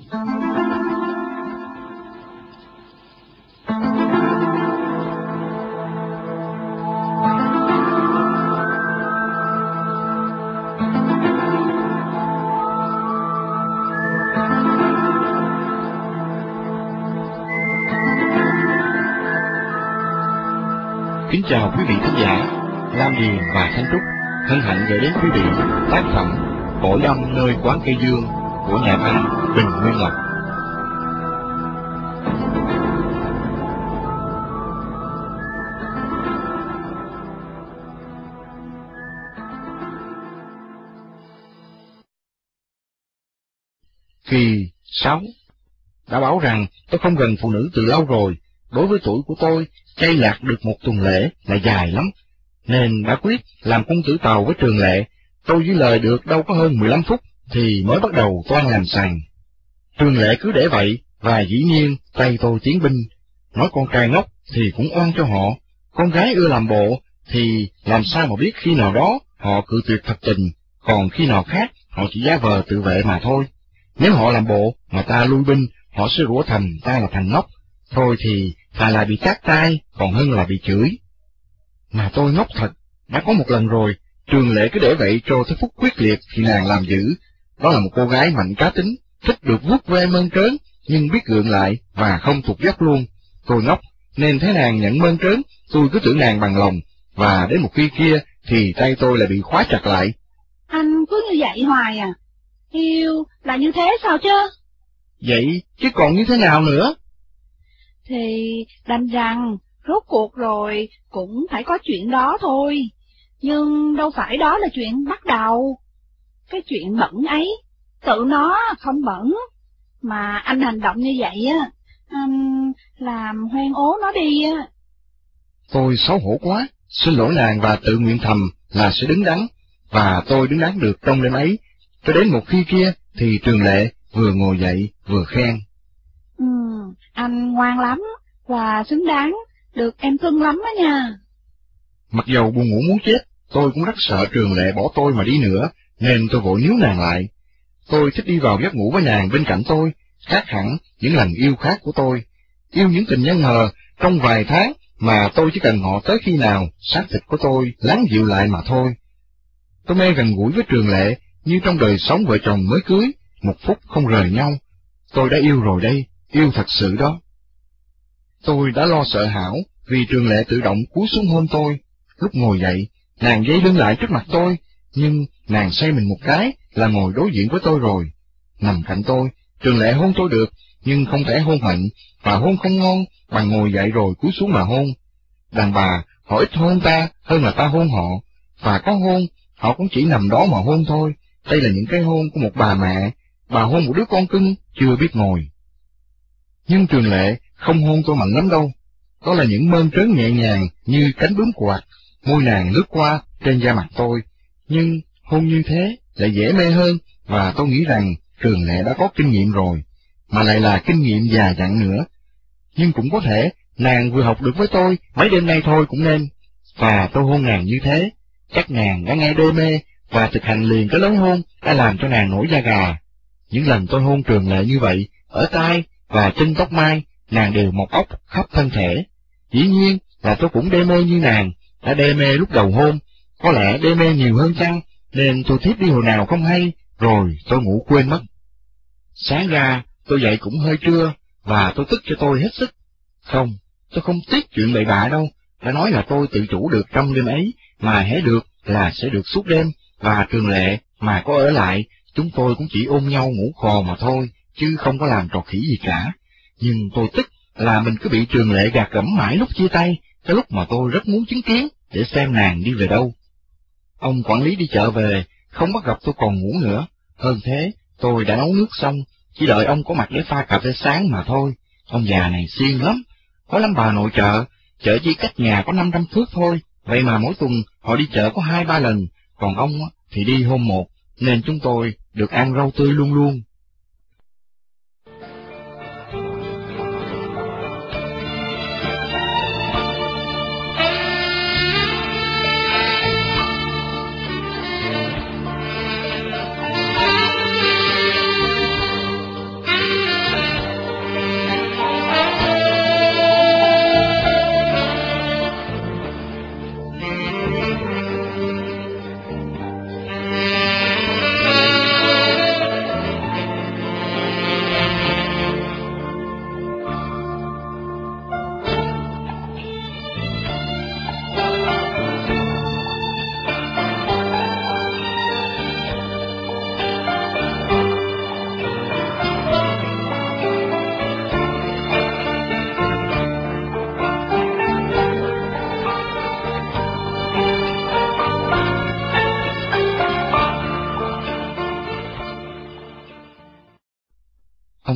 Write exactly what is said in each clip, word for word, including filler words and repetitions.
Kính chào quý vị thính giả, Lam Điền và Thanh Trúc hân hạnh gửi đến quý vị tác phẩm Cõi âm nơi quán cây dương của nhà văn Bình Nguyên Lộc. Kỳ sáu. Đã bảo rằng tôi không gần phụ nữ từ lâu rồi. Đối với tuổi của tôi, chay lạc được một tuần lễ là dài lắm, nên đã quyết làm công tử tàu với Trường Lệ. Tôi với lời được đâu có hơn mười lăm phút, thì mới bắt đầu toan làm sàn. Trường Lệ cứ để vậy, và dĩ nhiên tay tôi tiến binh. Nói con trai ngốc thì cũng oan cho họ, con gái ưa làm bộ, thì làm sao mà biết khi nào đó họ cự tuyệt thật tình, còn khi nào khác họ chỉ giả vờ tự vệ mà thôi. Nếu họ làm bộ mà ta lui binh, họ sẽ rủa thầm ta là thằng ngốc. Thôi thì thà là bị tát tai còn hơn là bị chửi. Mà tôi ngốc thật, đã có một lần rồi, Trường Lệ cứ để vậy cho tới phút quyết liệt thì nàng làm dữ. Đó là một cô gái mạnh cá tính, thích được vuốt ve mơn trớn, nhưng biết gượng lại và không tụt dốc luôn. Tôi ngốc, nên thấy nàng nhận mơn trớn, tôi cứ tưởng nàng bằng lòng, và đến một khi kia thì tay tôi lại bị khóa chặt lại. Anh cứ như vậy hoài à? Yêu là như thế sao chứ? Vậy chứ còn như thế nào nữa? Thì đành rằng, rốt cuộc rồi cũng phải có chuyện đó thôi. Nhưng đâu phải đó là chuyện bắt đầu. Cái chuyện bẩn ấy, tự nó không bẩn. Mà anh hành động như vậy á, anh làm hoen ố nó đi á. Tôi xấu hổ quá, xin lỗi nàng và tự nguyện thầm là sẽ đứng đắn. Và tôi đứng đắn được trong đêm ấy. Cho đến một khi kia thì Trường Lệ vừa ngồi dậy vừa khen. Ừ, anh ngoan lắm, và xứng đáng, được em cưng lắm đó nha. Mặc dầu buồn ngủ muốn chết, tôi cũng rất sợ Trường Lệ bỏ tôi mà đi nữa, nên tôi vội níu nàng lại. Tôi thích đi vào giấc ngủ với nàng bên cạnh tôi, khác hẳn những lần yêu khác của tôi. Yêu những tình nhân hờ, trong vài tháng mà tôi chỉ cần họ tới khi nào xác thịt của tôi lắng dịu lại mà thôi. Tôi mê gần gũi với Trường Lệ, như trong đời sống vợ chồng mới cưới, một phút không rời nhau. Tôi đã yêu rồi đây, yêu thật sự đó. Tôi đã lo sợ hãi vì Trường Lệ tự động cúi xuống hôn tôi. Lúc ngồi dậy, nàng dây lưng lại trước mặt tôi, nhưng nàng xoay mình một cái là ngồi đối diện với tôi rồi. Nằm cạnh tôi, Trường Lệ hôn tôi được, nhưng không thể hôn mạnh, và hôn không ngon bằng ngồi dậy rồi cúi xuống mà hôn. Đàn bà, họ ít hôn ta hơn là ta hôn họ, và có hôn, họ cũng chỉ nằm đó mà hôn thôi. Đây là những cái hôn của một bà mẹ, bà hôn một đứa con cưng chưa biết ngồi. Nhưng Trường Lệ không hôn tôi mạnh lắm đâu. Đó là những mơn trớn nhẹ nhàng như cánh bướm quạt, môi nàng lướt qua trên da mặt tôi. Nhưng hôn như thế lại dễ mê hơn, và tôi nghĩ rằng Trường Lệ đã có kinh nghiệm rồi, mà lại là kinh nghiệm già dặn nữa. Nhưng cũng có thể nàng vừa học được với tôi mấy đêm nay thôi cũng nên. Và tôi hôn nàng như thế, chắc nàng đã nghe đê mê, và thực hành liền cái lối hôn đã làm cho nàng nổi da gà. Những lần tôi hôn Trường Lệ như vậy, ở tai và trên tóc mai, nàng đều mọc ốc khắp thân thể. Dĩ nhiên là tôi cũng đê mê như nàng, đã đê mê lúc đầu hôn, có lẽ đê mê nhiều hơn chăng, nên tôi thiếp đi hồi nào không hay, rồi tôi ngủ quên mất. Sáng ra, tôi dậy cũng hơi trưa, và tôi tức cho tôi hết sức. Không, tôi không tiếc chuyện bậy bạ đâu, đã nói là tôi tự chủ được trong đêm ấy, mà hễ được là sẽ được suốt đêm, và Trường Lệ mà có ở lại, chúng tôi cũng chỉ ôm nhau ngủ khò mà thôi, chứ không có làm trò khỉ gì cả. Nhưng tôi tức là mình cứ bị Trường Lệ gạt gẫm mãi lúc chia tay, cái lúc mà tôi rất muốn chứng kiến để xem nàng đi về đâu. Ông quản lý đi chợ về, không bắt gặp tôi còn ngủ nữa. Hơn thế, tôi đã nấu nước xong, chỉ đợi ông có mặt để pha cà phê sáng mà thôi. Ông già này siêng lắm, có lắm bà nội trợ, chợ chỉ cách nhà có năm trăm thước thôi, vậy mà mỗi tuần họ đi chợ có hai ba lần, còn ông thì đi hôm một, nên chúng tôi được ăn rau tươi luôn luôn.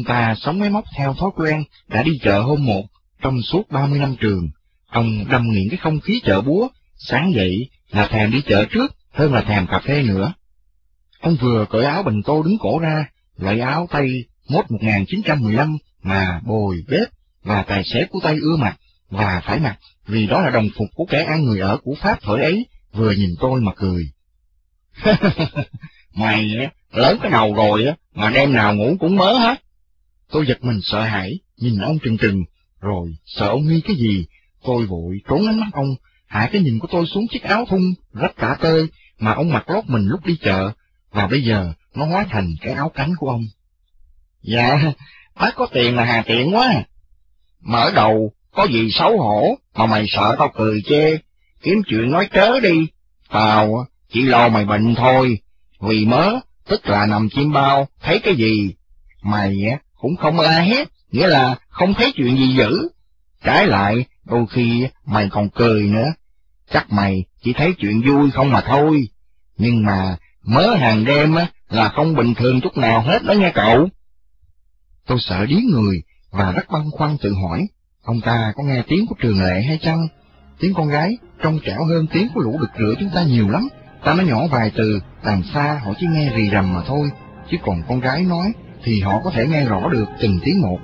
Ông ta sống máy móc theo thói quen, đã đi chợ hôm một, trong suốt ba mươi năm trường. Ông đâm nghiện cái không khí chợ búa, sáng dậy là thèm đi chợ trước hơn là thèm cà phê nữa. Ông vừa cởi áo bình tô đứng cổ ra, loại áo tay mốt một nghìn chín trăm mười lăm mà bồi, bếp và tài xế của Tây ưa mặc và phải mặc, vì đó là đồng phục của kẻ ăn người ở của Pháp thời ấy, vừa nhìn tôi mà cười. Mày lớn cái đầu rồi á, mà đêm nào ngủ cũng mớ hết. Tôi giật mình sợ hãi, nhìn ông trừng trừng, rồi sợ ông nghi cái gì, tôi vội trốn ánh mắt ông, hạ cái nhìn của tôi xuống chiếc áo thun rách cả tơi mà ông mặc lót mình lúc đi chợ, và bây giờ nó hóa thành cái áo cánh của ông. Dạ, bác có tiền là hà tiện quá. Mở đầu có gì xấu hổ mà mày sợ tao cười chê, kiếm chuyện nói trớ đi. Tao chỉ lo mày bệnh thôi, vì mớ, tức là nằm chim bao, thấy cái gì. Mày cũng không la hét, nghĩa là không thấy chuyện gì dữ. Trái lại, đôi khi mày còn cười nữa. Chắc mày chỉ thấy chuyện vui không mà thôi. Nhưng mà mớ hàng đêm á là không bình thường chút nào hết đó nha cậu. Tôi sợ điếng người và rất băn khoăn tự hỏi, ông ta có nghe tiếng của Trường Lệ hay chăng? Tiếng con gái trong trẻo hơn tiếng của lũ đực rửa chúng ta nhiều lắm. Ta nói nhỏ vài từ, đằng xa họ chỉ nghe rì rầm mà thôi, chứ còn con gái nói thì họ có thể nghe rõ được từng tiếng một.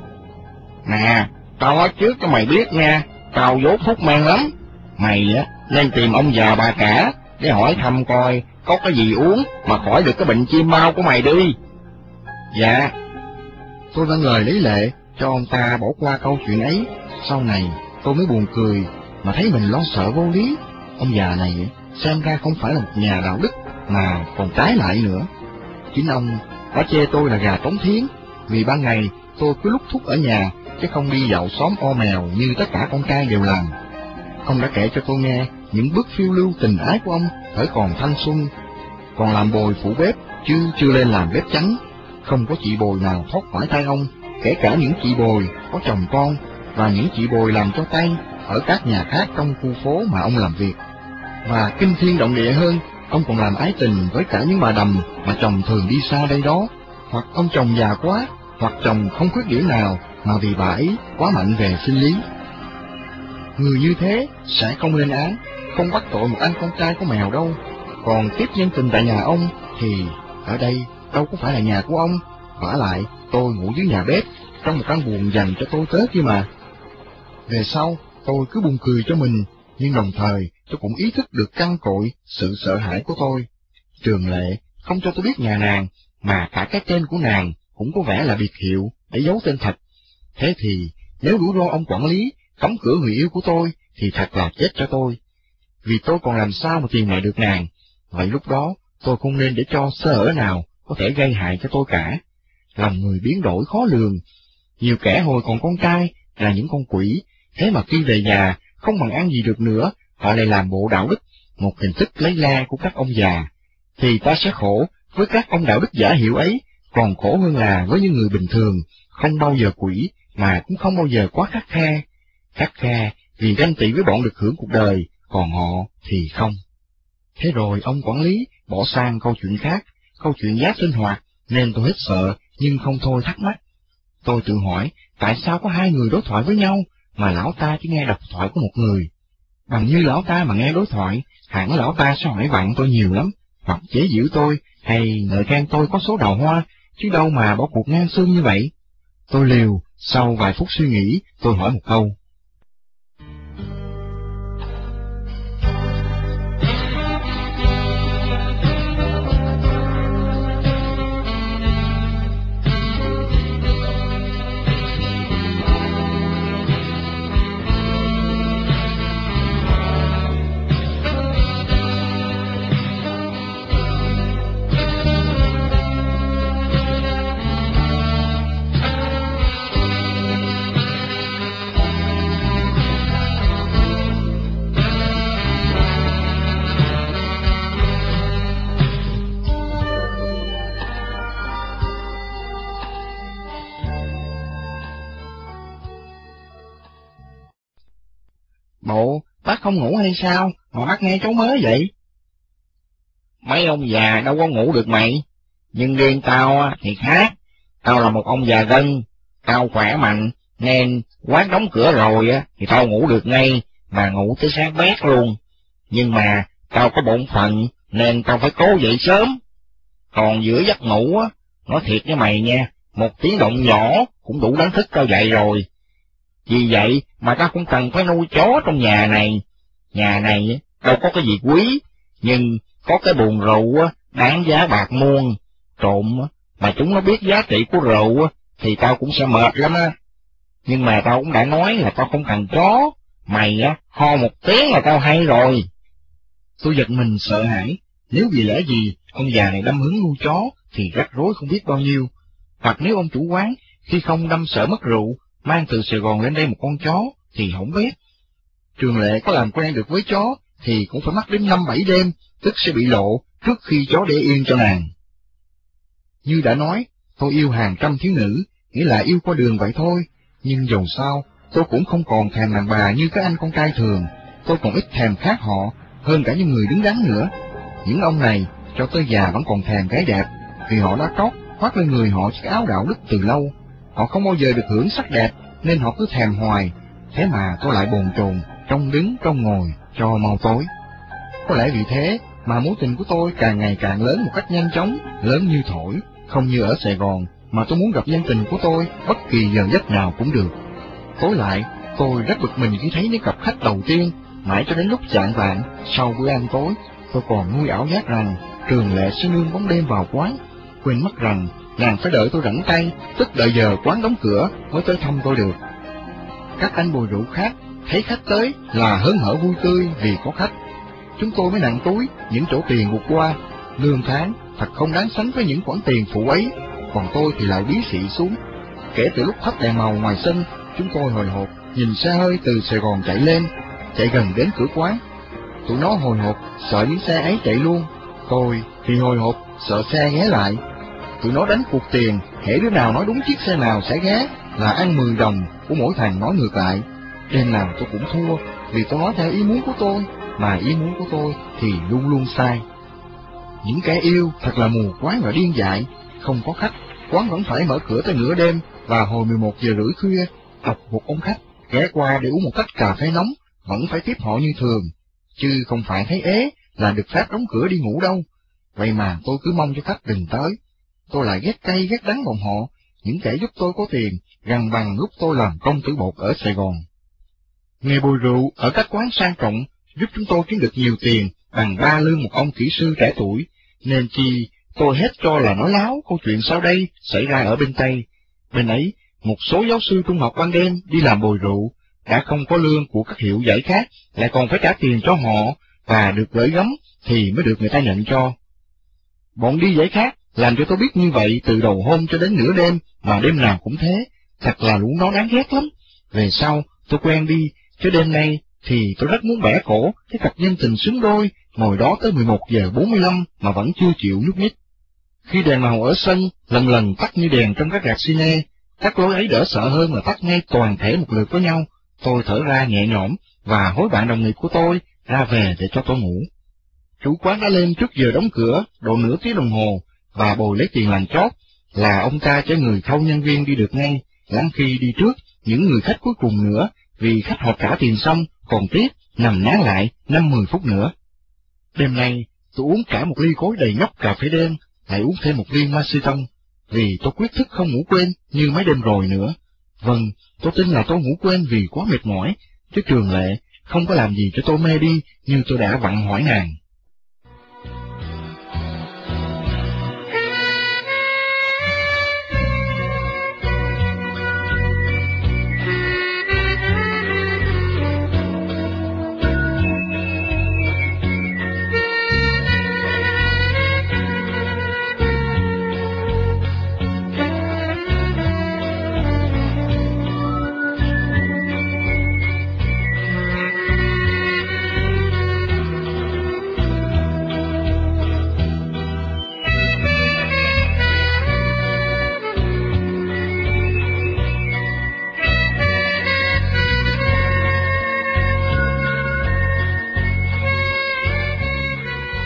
Nè, tao nói trước cho mày biết nha, tao dốt thuốc men lắm. Mày á nên tìm ông già bà cả để hỏi thăm coi có cái gì uống mà khỏi được cái bệnh chim bao của mày đi. Dạ. Tôi vâng lời lấy lệ cho ông ta bỏ qua câu chuyện ấy. Sau này tôi mới buồn cười mà thấy mình lo sợ vô lý. Ông già này xem ra không phải là một nhà đạo đức mà còn trái lại nữa. Chính ông đã chê tôi là gà trống thiến, vì ban ngày tôi cứ lúc thúc ở nhà chứ không đi dạo xóm o mèo như tất cả con trai đều làm. Ông đã kể cho tôi nghe những bước phiêu lưu tình ái của ông thời còn thanh xuân, còn làm bồi phụ bếp chứ chưa lên làm bếp chánh. Không có chị bồi nào thoát khỏi tay ông, kể cả những chị bồi có chồng con và những chị bồi làm cho tay ở các nhà khác trong khu phố mà ông làm việc. Và kinh thiên động địa hơn, ông còn làm ái tình với cả những bà đầm mà chồng thường đi xa đây đó, hoặc ông chồng già quá, hoặc chồng không khuyết điểm nào mà vì bà ấy quá mạnh về sinh lý. Người như thế sẽ không lên án, không bắt tội một anh con trai có mèo đâu. Còn tiếp nhân tình tại nhà ông thì ở đây đâu có phải là nhà của ông, vả lại tôi ngủ dưới nhà bếp trong một căn buồng dành cho tôi tớ kia mà. Về sau tôi cứ buồn cười cho mình, nhưng đồng thời tôi cũng ý thức được căn cội sự sợ hãi của tôi. Trường Lệ không cho tôi biết nhà nàng, mà cả cái tên của nàng cũng có vẻ là biệt hiệu để giấu tên thật. Thế thì nếu rủi ro ông quản lý cấm cửa người yêu của tôi thì thật là chết cho tôi, vì tôi còn làm sao mà tìm lại được nàng. Vậy lúc đó tôi không nên để cho sơ hở nào có thể gây hại cho tôi cả. Lòng người biến đổi khó lường, nhiều kẻ hồi còn con trai là những con quỷ, thế mà khi về già không bằng ăn gì được nữa, họ lại làm bộ đạo đức, một hình thức lấy la của các ông già. Thì ta sẽ khổ với các ông đạo đức giả hiệu ấy, còn khổ hơn là với những người bình thường, không bao giờ quỷ mà cũng không bao giờ quá khắt khe. Khắt khe vì ganh tị với bọn được hưởng cuộc đời, còn họ thì không. Thế rồi ông quản lý bỏ sang câu chuyện khác, câu chuyện giá sinh hoạt, nên tôi hết sợ nhưng không thôi thắc mắc. Tôi tự hỏi tại sao có hai người đối thoại với nhau mà lão ta chỉ nghe độc thoại của một người. Bằng như lão ta mà nghe đối thoại, hẳn lão ta sẽ hỏi vặn tôi nhiều lắm, hoặc chế giễu tôi, hay ngợi khen tôi có số đào hoa, chứ đâu mà bỏ cuộc ngang xương như vậy. Tôi liều, sau vài phút suy nghĩ, tôi hỏi một câu. Bộ, bác không ngủ hay sao, mà bác nghe cháu mới vậy? Mấy ông già đâu có ngủ được mày, nhưng riêng tao thì khác, tao là một ông già gân, Tao khỏe mạnh, nên quán đóng cửa rồi á, thì tao ngủ được ngay, mà ngủ tới sáng bét luôn. Nhưng mà, tao có bổn phận, nên tao phải cố dậy sớm. Còn giữa giấc ngủ á, nói thiệt với mày nha, một tiếng động nhỏ cũng đủ đánh thức tao dậy rồi. Vì vậy mà tao cũng cần phải nuôi chó trong nhà này. Nhà này đâu có cái gì quý, nhưng có cái buồn rượu á, đáng giá bạc muôn. Trộm mà chúng nó biết giá trị của rượu á, thì tao cũng sẽ mệt lắm á. Nhưng mà tao cũng đã nói là tao không cần chó, mày á, ho một tiếng là tao hay rồi. Tôi giật mình sợ hãi, nếu vì lẽ gì ông già này đâm hứng nuôi chó thì rắc rối không biết bao nhiêu. Hoặc nếu ông chủ quán khi không đâm sợ mất rượu, mang từ Sài Gòn lên đây một con chó thì hỏng bét. Trường Lệ có làm quen được với chó thì cũng phải mất đến năm bảy đêm, tức sẽ bị lộ trước khi chó để yên cho nàng. Như đã nói, tôi yêu hàng trăm thiếu nữ, nghĩa là yêu qua đường vậy thôi, nhưng dầu sao, tôi cũng không còn thèm đàn bà như các anh con trai thường, tôi còn ít thèm khác họ, hơn cả những người đứng đắn nữa. Những ông này, cho tới già vẫn còn thèm gái đẹp, vì họ đã trót, khoác lên người họ chiếc áo đạo đức từ lâu. Họ không bao giờ được hưởng sắc đẹp, nên họ cứ thèm hoài, thế mà tôi lại bồn chồn, trong đứng trong ngồi, cho mau tối. Có lẽ vì thế mà mối tình của tôi càng ngày càng lớn một cách nhanh chóng, lớn như thổi, không như ở Sài Gòn, mà tôi muốn gặp nhân tình của tôi bất kỳ giờ giấc nào cũng được. Tối lại, tôi rất bực mình khi thấy những cặp khách đầu tiên, mãi cho đến lúc chạng vạng, sau bữa ăn tối, tôi còn nuôi ảo giác rằng Trường Lệ sẽ nương bóng đêm vào quán, quên mất rằng nàng phải đợi tôi rảnh tay, tức đợi giờ quán đóng cửa mới tới thăm tôi được. Các anh bồi rượu khác thấy khách tới là hớn hở vui tươi vì có khách. Chúng tôi mới nặng túi những chỗ tiền vụt qua, lương tháng thật không đáng sánh với những khoản tiền phụ ấy, còn tôi thì lại bí xị xuống. Kể từ lúc thắp đèn màu ngoài sân, chúng tôi hồi hộp nhìn xe hơi từ Sài Gòn chạy lên, chạy gần đến cửa quán. Tụi nó hồi hộp sợ những xe ấy chạy luôn, tôi thì hồi hộp sợ xe ghé lại. Tụi nó đánh cuộc tiền, hễ đứa nào nói đúng chiếc xe nào sẽ ghé là ăn mười đồng của mỗi thằng nói ngược lại. Đêm nào tôi cũng thua, vì tôi nói theo ý muốn của tôi, mà ý muốn của tôi thì luôn luôn sai. Những kẻ yêu thật là mù quáng và điên dại, không có khách, quán vẫn phải mở cửa tới nửa đêm, và hồi mười một giờ rưỡi khuya, đọc một ông khách ghé qua để uống một tách cà phê nóng, vẫn phải tiếp họ như thường, chứ không phải thấy ế là được phép đóng cửa đi ngủ đâu. Vậy mà tôi cứ mong cho khách đừng tới. Tôi lại ghét cay ghét đắng bọn họ, những kẻ giúp tôi có tiền, gần bằng lúc tôi làm công tử bột ở Sài Gòn. Nghề bồi rượu ở các quán sang trọng giúp chúng tôi kiếm được nhiều tiền bằng ba lương một ông kỹ sư trẻ tuổi, nên chi tôi hết cho là nói láo câu chuyện sau đây xảy ra ở bên Tây. Bên ấy, một số giáo sư trung học ban đêm đi làm bồi rượu, đã không có lương của các hiệu dạy khác, lại còn phải trả tiền cho họ, và được gửi gắm thì mới được người ta nhận cho. Bọn đi dạy khác làm cho tôi biết như vậy từ đầu hôm cho đến nửa đêm, mà đêm nào cũng thế, thật là lũ nó đáng ghét lắm. Về sau, tôi quen đi, chứ đêm nay thì tôi rất muốn bẻ cổ cái cặp nhân tình xứng đôi, ngồi đó tới mười một giờ bốn mươi lăm mà vẫn chưa chịu nhúc nhích. Khi đèn màu ở sân lần lần tắt như đèn trong các rạp cine, các lối ấy đỡ sợ hơn là tắt ngay toàn thể một lượt với nhau, tôi thở ra nhẹ nhõm và hối bạn đồng nghiệp của tôi ra về để cho tôi ngủ. Chủ quán đã lên trước giờ đóng cửa độ nửa tiếng đồng hồ và bồi lấy tiền làm chót, là ông ta cho người thâu nhân viên đi được ngay, lắm khi đi trước những người khách cuối cùng nữa, vì khách họ trả tiền xong còn tiếp nằm nán lại năm mười phút nữa. Đêm nay tôi uống cả một ly cối đầy nhóc cà phê đen, lại uống thêm một ly Maceton, vì tôi quyết thức không ngủ quên như mấy đêm rồi nữa. Vâng, tôi tin là tôi ngủ quên vì quá mệt mỏi, chứ Trường Lệ không có làm gì cho tôi mê đi như tôi đã vặn hỏi nàng.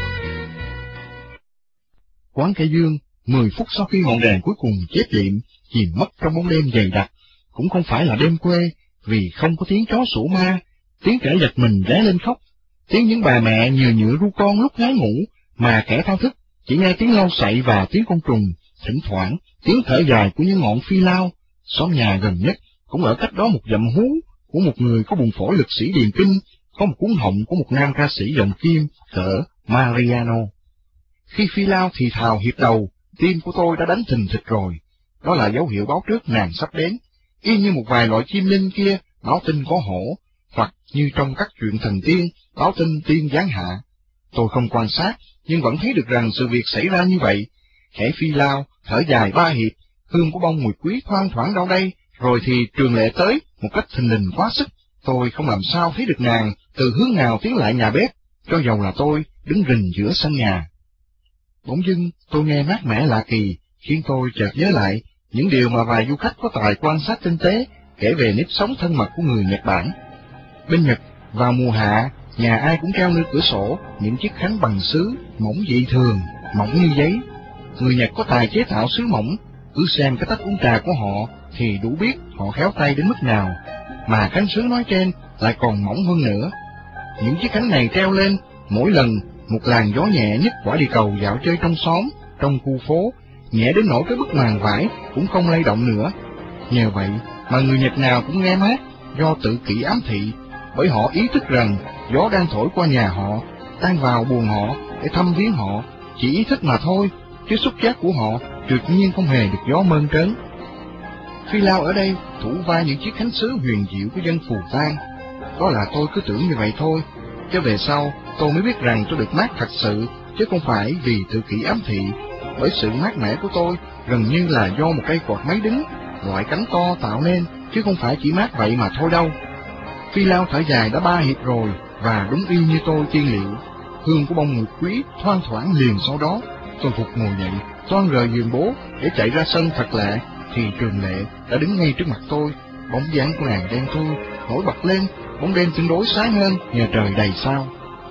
Quán Cây Dương, mười phút sau khi ngọn đèn cuối cùng chép liệm, chìm mất trong bóng đêm dày đặc. Cũng không phải là đêm quê, vì không có tiếng chó sủa ma, tiếng kẻ giật mình ré lên khóc, tiếng những bà mẹ nhừa nhựa ru con lúc ngái ngủ, mà kẻ thao thức chỉ nghe tiếng lau sậy và tiếng côn trùng, thỉnh thoảng tiếng thở dài của những ngọn phi lao. Xóm nhà gần nhất cũng ở cách đó một dặm hú của một người có bùng phổi lực sĩ điền kinh, có một cuốn họng của một nam ca sĩ giọng kim cỡ Mariano. Khi phi lao thì thào hiệp đầu, tim của tôi đã đánh thình thịch rồi. Đó là dấu hiệu báo trước nàng sắp đến, y như một vài loại chim linh kia báo tin có hổ, hoặc như trong các chuyện thần tiên báo tin tiên giáng hạ. Tôi không quan sát, nhưng vẫn thấy được rằng sự việc xảy ra như vậy. Khẽ phi lao, thở dài ba hiệp, hương của bông mùi quý thoang thoảng đâu đây, rồi thì Trường Lệ tới một cách thình lình quá sức. Tôi không làm sao thấy được nàng từ hướng nào tiến lại nhà bếp, cho dầu là tôi đứng rình giữa sân nhà. Bỗng dưng tôi nghe mát mẻ lạ kỳ, khiến tôi chợt nhớ lại những điều mà vài du khách có tài quan sát tinh tế kể về nếp sống thân mật của người Nhật Bản. Bên Nhật, vào mùa hạ, nhà ai cũng treo nơi cửa sổ những chiếc khăn bằng sứ mỏng dị thường, mỏng như giấy. Người Nhật có tài chế tạo sứ mỏng, cứ xem cái tách uống trà của họ thì đủ biết họ khéo tay đến mức nào, mà khăn sứ nói trên lại còn mỏng hơn nữa. Những chiếc khăn này treo lên, mỗi lần một làn gió nhẹ nhích quả đi cầu dạo chơi trong xóm, trong khu phố, nhẹ đến nỗi cái bức màn vải cũng không lay động nữa. Nhờ vậy mà người Nhật nào cũng nghe mát, do tự kỷ ám thị, bởi họ ý thức rằng gió đang thổi qua nhà họ, đang vào buồng họ để thăm viếng họ, chỉ ý thức mà thôi, chứ xúc giác của họ tuyệt nhiên không hề được gió mơn trớn. Phi lao ở đây thủ vai những chiếc khánh sứ huyền diệu của dân phù tang. Đó là tôi cứ tưởng như vậy thôi, chứ về sau tôi mới biết rằng tôi được mát thật sự, chứ không phải vì tự kỷ ám thị, bởi sự mát mẻ của tôi gần như là do một cây quạt máy đứng, loại cánh to tạo nên, chứ không phải chỉ mát vậy mà thôi đâu. Phi lao thở dài đã ba hiệp rồi, và đúng y như tôi tiên liệu, hương của bông nguyệt quý thoang thoảng liền sau đó. Tôi phục ngồi dậy, toan rời giường bố để chạy ra sân thật lẹ, thì Trường Lệ đã đứng ngay trước mặt tôi. Bóng dáng của nàng đen thui nổi bật lên, bóng đêm tương đối sáng hơn nhờ trời đầy sao.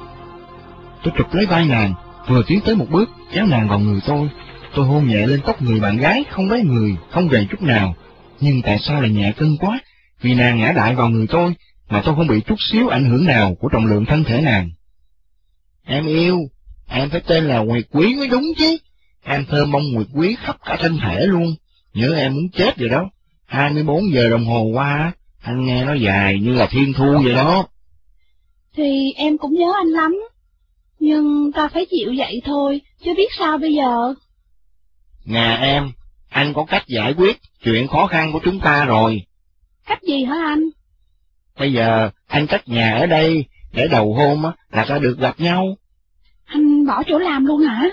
Tôi chụp lấy vai nàng, vừa tiến tới một bước kéo nàng vào người tôi. Tôi hôn nhẹ lên tóc người bạn gái không bé người, không gầy chút nào, nhưng tại sao lại nhẹ cân quá? Vì nàng ngã đại vào người tôi mà tôi không bị chút xíu ảnh hưởng nào của trọng lượng thân thể nàng. Em yêu, em phải tên là Nguyệt Quý mới đúng chứ. Em thơm bông Nguyệt Quý khắp cả thân thể luôn, nhớ em muốn chết rồi đó. Hai mươi bốn giờ đồng hồ qua, anh nghe nó dài như là thiên thu vậy đó. Thì em cũng nhớ anh lắm, nhưng ta phải chịu vậy thôi, chứ biết sao bây giờ. Nè em, anh có cách giải quyết chuyện khó khăn của chúng ta rồi. Cách gì hả anh? Bây giờ anh cất nhà ở đây, để đầu hôm á là ta được gặp nhau. Anh bỏ chỗ làm luôn hả?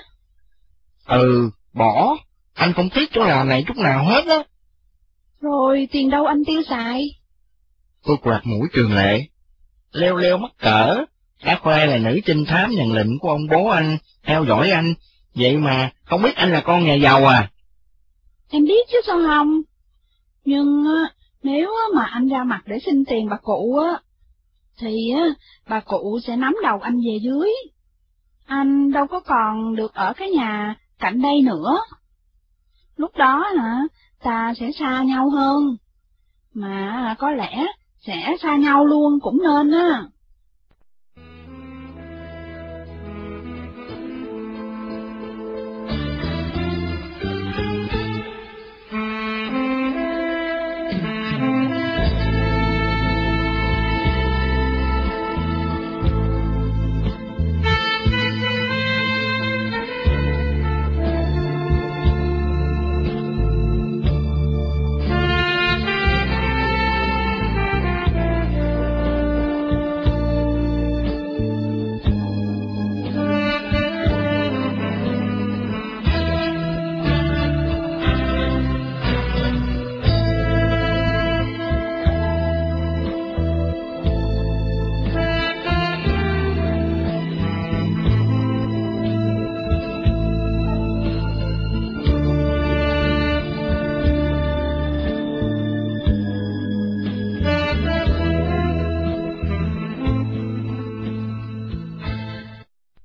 Ừ, bỏ. Anh không tiếc chỗ làm này chút nào hết á. Rồi tiền đâu anh tiêu xài? Tôi quạt mũi Trường Lệ. Leo leo mắc cỡ, đã khoe là nữ trinh thám nhận lệnh của ông bố anh, theo dõi anh, vậy mà không biết anh là con nhà giàu à? Em biết chứ sao không? Nhưng nếu mà anh ra mặt để xin tiền bà cụ á, thì bà cụ sẽ nắm đầu anh về dưới. Anh đâu có còn được ở cái nhà cạnh đây nữa. Lúc đó hả, ta sẽ xa nhau hơn. Mà có lẽ sẽ xa nhau luôn cũng nên á.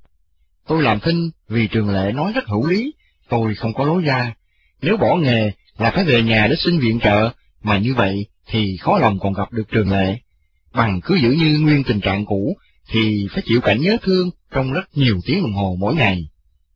Tôi làm thinh vì Trường Lệ nói rất hữu lý, tôi không có lối ra. Nếu bỏ nghề là phải về nhà để xin viện trợ, mà như vậy thì khó lòng còn gặp được Trường Lệ. Bằng cứ giữ như nguyên tình trạng cũ, thì phải chịu cảnh nhớ thương trong rất nhiều tiếng đồng hồ mỗi ngày.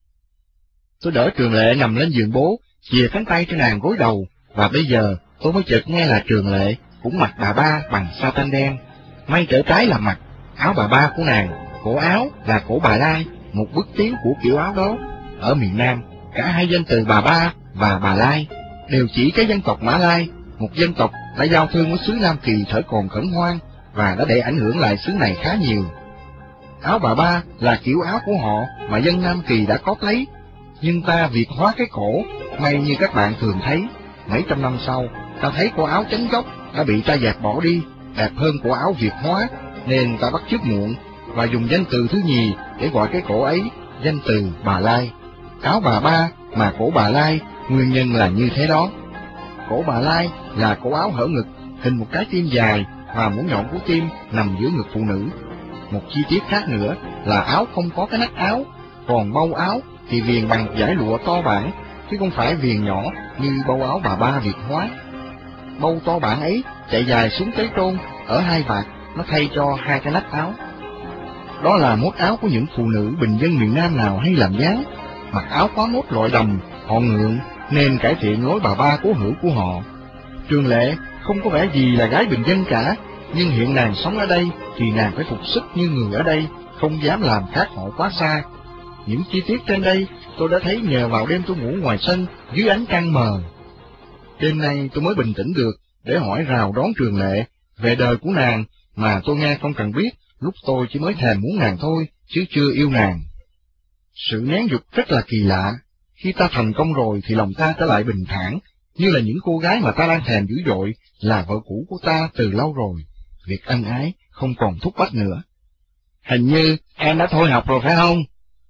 Tôi đỡ Trường Lệ nằm lên giường bố, chìa cánh tay cho nàng gối đầu, và bây giờ tôi mới chợt nghe là Trường Lệ cũng mặc bà ba bằng sa tanh đen, may trở trái là mặc áo bà ba của nàng, cổ áo là cổ bà Lai, một bước tiến của kiểu áo đó. Ở miền Nam, cả hai danh từ bà ba và bà Lai đều chỉ cái dân tộc Mã Lai, một dân tộc đã giao thương với xứ Nam Kỳ thời còn khẩn hoang và đã để ảnh hưởng lại xứ này khá nhiều. Áo bà ba là kiểu áo của họ mà dân Nam Kỳ đã có lấy, nhưng ta Việt hóa cái cổ, may như các bạn thường thấy. Mấy trăm năm sau, ta thấy cổ áo chánh gốc đã bị ta dạt bỏ đi, đẹp hơn cổ áo Việt hóa, nên ta bắt chước muộn và dùng danh từ thứ nhì để gọi cái cổ ấy, danh từ bà Lai. Áo bà ba mà cổ bà Lai, nguyên nhân là như thế đó. Cổ bà Lai là cổ áo hở ngực, hình một trái tim dài và mũi nhọn của tim nằm giữa ngực phụ nữ. Một chi tiết khác nữa là áo không có cái nách áo, còn bâu áo thì viền bằng dải lụa to bản, chứ không phải viền nhỏ như bâu áo bà ba Việt hóa. Bâu to bản ấy chạy dài xuống tới trôn, ở hai vạt, nó thay cho hai cái nách áo. Đó là mốt áo của những phụ nữ bình dân miền Nam nào hay làm dáng. Mặc áo quá mốt loại đầm, họ ngượng, nên cải thiện lối bà ba cố hữu của họ. Trường Lệ không có vẻ gì là gái bình dân cả, nhưng hiện nàng sống ở đây thì nàng phải phục sức như người ở đây, không dám làm khác họ quá xa. Những chi tiết trên đây tôi đã thấy nhờ vào đêm tôi ngủ ngoài sân dưới ánh trăng mờ. Đêm nay tôi mới bình tĩnh được để hỏi rào đón Trường Lệ về đời của nàng mà tôi nghe không cần biết, lúc tôi chỉ mới thèm muốn nàng thôi, chứ chưa yêu nàng. Sự nén dục rất là kỳ lạ, khi ta thành công rồi thì lòng ta trở lại bình thản, như là những cô gái mà ta đang thèm dữ dội là vợ cũ của ta từ lâu rồi, việc ân ái không còn thúc bách nữa. Hình như em đã thôi học rồi phải không?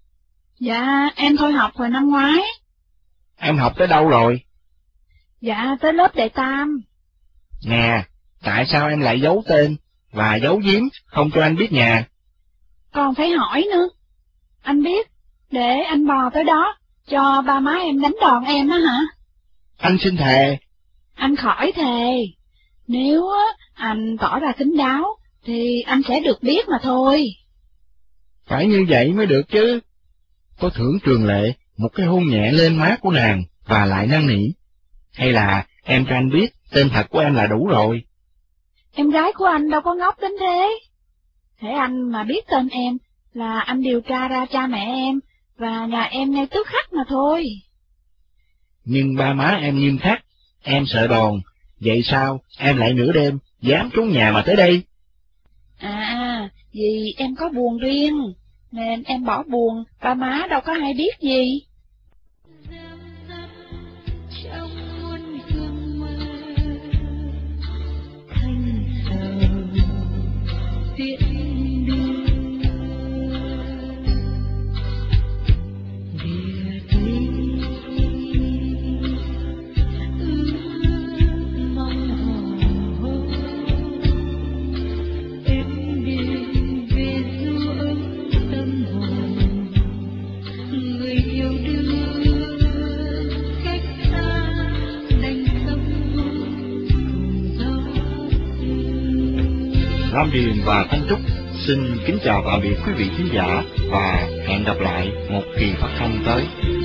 Dạ, em thôi học hồi năm ngoái. Em học tới đâu rồi? Dạ, tới lớp đệ tam. Nè, tại sao em lại giấu tên và giấu giếm không cho anh biết nhà? Còn phải hỏi nữa. Anh biết, để anh bò tới đó, cho ba má em đánh đòn em á hả? Anh xin thề. Anh khỏi thề. Nếu á, anh tỏ ra kín đáo, thì anh sẽ được biết mà thôi. Phải như vậy mới được chứ. Tôi thưởng Trường Lệ một cái hôn nhẹ lên má của nàng và lại năn nỉ. Hay là em cho anh biết tên thật của em là đủ rồi. Em gái của anh đâu có ngốc đến thế. Thế anh mà biết tên em là anh điều tra ra cha mẹ em và nhà em ngay tức khắc mà thôi. Nhưng ba má em nghiêm khắc, em sợ đòn, vậy sao em lại nửa đêm dám trốn nhà mà tới đây? À, vì em có buồn riêng, nên em bỏ buồn, ba má đâu có hay biết gì. Lam Điền và Thanh Trúc xin kính chào tạm biệt quý vị khán giả và hẹn gặp lại một kỳ phát thanh tới.